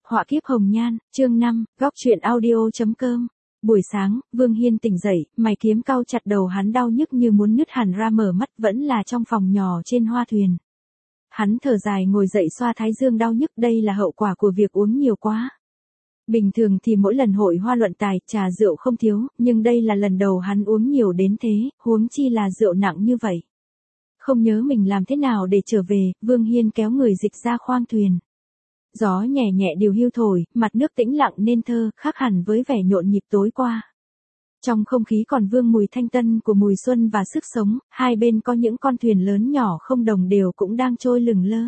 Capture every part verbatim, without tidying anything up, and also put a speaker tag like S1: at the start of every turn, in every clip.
S1: Họa kiếp hồng nhan, chương năm, góc truyện audio.com. Buổi sáng, Vương Hiên tỉnh dậy, mày kiếm cau chặt đầu hắn đau nhức như muốn nứt hẳn ra, mở mắt vẫn là trong phòng nhỏ trên hoa thuyền. Hắn thở dài ngồi dậy xoa thái dương đau nhức, đây là hậu quả của việc uống nhiều quá. Bình thường thì mỗi lần hội hoa luận tài, trà rượu không thiếu, nhưng đây là lần đầu hắn uống nhiều đến thế, huống chi là rượu nặng như vậy. Không nhớ mình làm thế nào để trở về, Vương Hiên kéo người dịch ra khoang thuyền. Gió nhẹ nhẹ điều hưu thổi, mặt nước tĩnh lặng nên thơ, khác hẳn với vẻ nhộn nhịp tối qua. Trong không khí còn vương mùi thanh tân của mùi xuân và sức sống, hai bên có những con thuyền lớn nhỏ không đồng đều cũng đang trôi lừng lơ.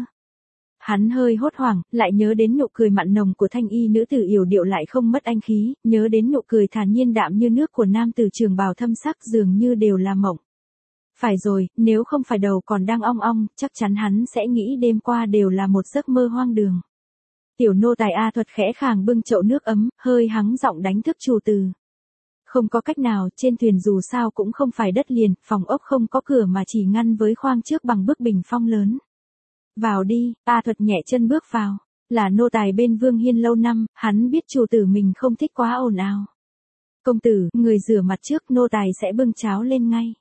S1: Hắn hơi hốt hoảng, lại nhớ đến nụ cười mặn nồng của thanh y nữ tử yểu điệu lại không mất anh khí, nhớ đến nụ cười thản nhiên đạm như nước của nam tử trường bào thâm sắc, dường như đều là mộng. Phải rồi, nếu không phải đầu còn đang ong ong, chắc chắn hắn sẽ nghĩ đêm qua đều là một giấc mơ hoang đường. Tiểu nô tài A Thuật khẽ khàng bưng chậu nước ấm, hơi hắng giọng đánh thức chủ từ. Không có cách nào, trên thuyền dù sao cũng không phải đất liền, phòng ốc không có cửa mà chỉ ngăn với khoang trước bằng bức bình phong lớn. Vào đi, A Thuật nhẹ chân bước vào. Là nô tài bên Vương Hiên lâu năm, hắn biết chủ tử mình không thích quá ồn ào. Công tử, người rửa mặt trước, nô tài sẽ bưng cháo lên ngay.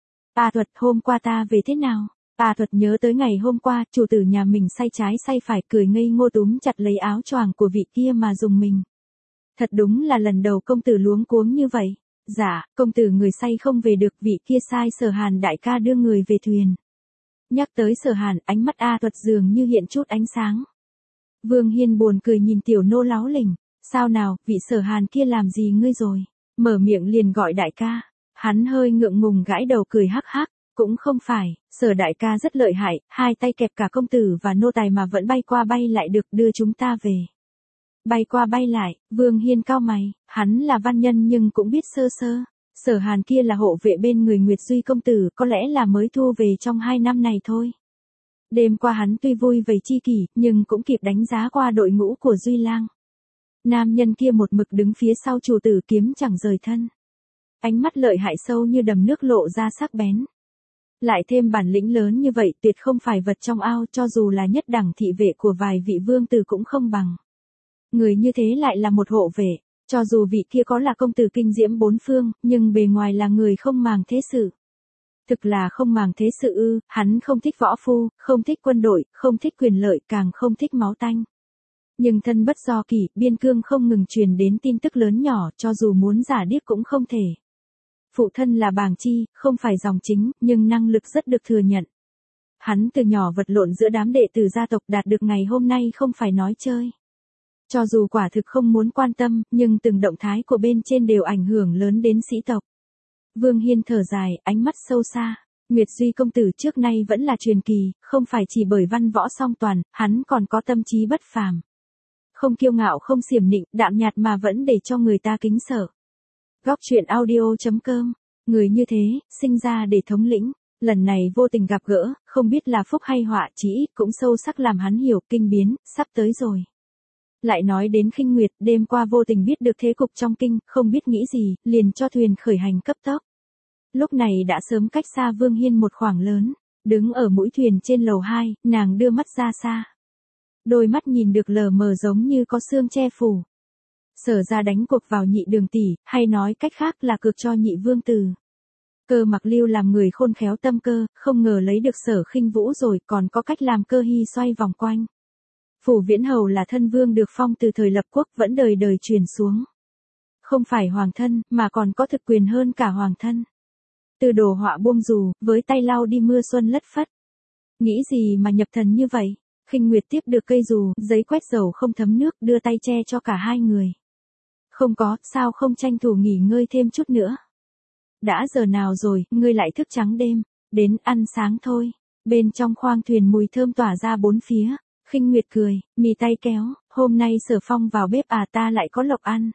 S1: A Thuật, hôm qua ta về thế nào? A Thuật nhớ tới ngày hôm qua, chủ tử nhà mình say trái say phải, cười ngây ngô túm chặt lấy áo choàng của vị kia mà dùng mình. Thật đúng là lần đầu công tử luống cuống như vậy. Dạ, công tử người say không về được, vị kia sai Sở Hàn đại ca đưa người về thuyền. Nhắc tới Sở Hàn, ánh mắt A Thuật dường như hiện chút ánh sáng. Vương Hiên buồn cười nhìn tiểu nô láo lỉnh. Sao nào, vị Sở Hàn kia làm gì ngươi rồi? Mở miệng liền gọi đại ca. Hắn hơi ngượng ngùng gãi đầu cười hắc hắc. Cũng không phải, Sở đại ca rất lợi hại, hai tay kẹp cả công tử và nô tài mà vẫn bay qua bay lại được đưa chúng ta về. Bay qua bay lại, Vương Hiên cau mày, hắn là văn nhân nhưng cũng biết sơ sơ. Sở Hàn kia là hộ vệ bên người Nguyệt Duy công tử, có lẽ là mới thu về trong hai năm này thôi. Đêm qua hắn tuy vui vầy chi kỷ, nhưng cũng kịp đánh giá qua đội ngũ của Duy Lang. Nam nhân kia một mực đứng phía sau chủ tử kiếm chẳng rời thân. Ánh mắt lợi hại sâu như đầm nước lộ ra sắc bén. Lại thêm bản lĩnh lớn như vậy, tuyệt không phải vật trong ao, cho dù là nhất đẳng thị vệ của vài vị vương tử cũng không bằng. Người như thế lại là một hộ vệ, cho dù vị kia có là công tử kinh diễm bốn phương, nhưng bề ngoài là người không màng thế sự. Thực là không màng thế sự ư, hắn không thích võ phu, không thích quân đội, không thích quyền lợi, càng không thích máu tanh. Nhưng thân bất do kỷ, biên cương không ngừng truyền đến tin tức lớn nhỏ, cho dù muốn giả điếc cũng không thể. Phụ thân là Bàng Chi, không phải dòng chính, nhưng năng lực rất được thừa nhận. Hắn từ nhỏ vật lộn giữa đám đệ tử gia tộc, đạt được ngày hôm nay không phải nói chơi. Cho dù quả thực không muốn quan tâm, nhưng từng động thái của bên trên đều ảnh hưởng lớn đến sĩ tộc. Vương Hiên thở dài, ánh mắt sâu xa. Nguyệt Duy công tử trước nay vẫn là truyền kỳ, không phải chỉ bởi văn võ song toàn, hắn còn có tâm trí bất phàm. Không kiêu ngạo không xiểm nịnh, đạm nhạt mà vẫn để cho người ta kính sợ. Góc truyện audio.com, người như thế, sinh ra để thống lĩnh, lần này vô tình gặp gỡ, không biết là phúc hay họa, chỉ ít cũng sâu sắc làm hắn hiểu, kinh biến, sắp tới rồi. Lại nói đến Khinh Nguyệt, đêm qua vô tình biết được thế cục trong kinh, không biết nghĩ gì, liền cho thuyền khởi hành cấp tốc. Lúc này đã sớm cách xa Vương Hiên một khoảng lớn, đứng ở mũi thuyền trên lầu hai, nàng đưa mắt ra xa. Đôi mắt nhìn được lờ mờ giống như có sương che phủ. Sở ra đánh cuộc vào Nhị Đường tỷ, hay nói cách khác là cược cho Nhị Vương tử. Cơ Mặc Lưu làm người khôn khéo tâm cơ, không ngờ lấy được Sở Khinh Vũ rồi, còn có cách làm Cơ Hy xoay vòng quanh. Phủ Viễn Hầu là thân vương được phong từ thời lập quốc, vẫn đời đời truyền xuống. Không phải hoàng thân, mà còn có thực quyền hơn cả hoàng thân. Từ đồ họa buông dù, với tay lau đi mưa xuân lất phất. Nghĩ gì mà nhập thần như vậy? Khinh Nguyệt tiếp được cây dù, giấy quét dầu không thấm nước, đưa tay che cho cả hai người. Không có, sao không tranh thủ nghỉ ngơi thêm chút nữa? Đã giờ nào rồi, ngươi lại thức trắng đêm, đến ăn sáng thôi. Bên trong khoang thuyền mùi thơm tỏa ra bốn phía. Khinh Nguyệt cười, mì tay kéo, hôm nay Sở Phong vào bếp à, ta lại có lộc ăn.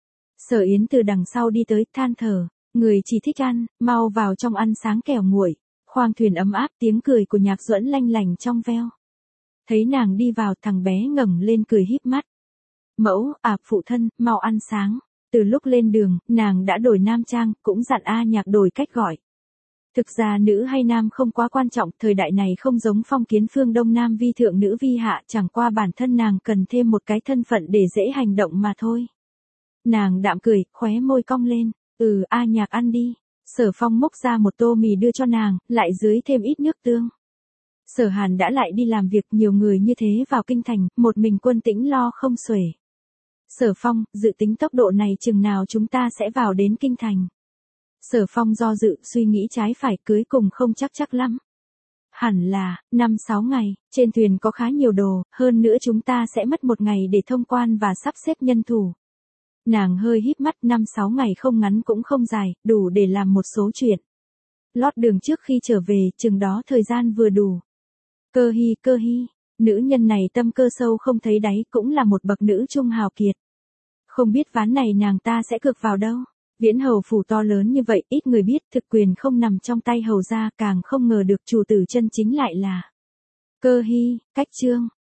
S1: Sở Yến từ đằng sau đi tới, than thở, người chỉ thích ăn, mau vào trong ăn sáng kẻo nguội. Khoang thuyền ấm áp, tiếng cười của Nhạc Duẫn lanh lành trong veo. Thấy nàng đi vào, thằng bé ngẩng lên cười híp mắt. Mẫu, à phụ thân, mau ăn sáng. Từ lúc lên đường, nàng đã đổi nam trang, cũng dặn A Nhạc đổi cách gọi. Thực ra nữ hay nam không quá quan trọng, thời đại này không giống phong kiến phương Đông Nam vi thượng nữ vi hạ, chẳng qua bản thân nàng cần thêm một cái thân phận để dễ hành động mà thôi. Nàng đạm cười, khóe môi cong lên, ừ a nhạc ăn đi. Sở Phong múc ra một tô mì đưa cho nàng, lại dưới thêm ít nước tương. Sở Hàn đã lại đi làm việc, nhiều người như thế vào kinh thành, một mình Quân Tĩnh lo không xuể. Sở Phong, dự tính tốc độ này chừng nào chúng ta sẽ vào đến kinh thành. Sở Phong do dự, suy nghĩ trái phải, cưới cùng không chắc chắc lắm. Hẳn là, năm sáu ngày, trên thuyền có khá nhiều đồ, hơn nữa chúng ta sẽ mất một ngày để thông quan và sắp xếp nhân thủ. Nàng hơi híp mắt, năm sáu ngày không ngắn cũng không dài, đủ để làm một số chuyện. Lót đường trước khi trở về, chừng đó thời gian vừa đủ. Cơ Hi, Cơ Hi, nữ nhân này tâm cơ sâu không thấy đáy, cũng là một bậc nữ trung hào kiệt. Không biết ván này nàng ta sẽ cược vào đâu. Viễn hầu phủ to lớn như vậy, ít người biết, thực quyền không nằm trong tay hầu gia, càng không ngờ được chủ tử chân chính lại là Cơ Hi. Cách chương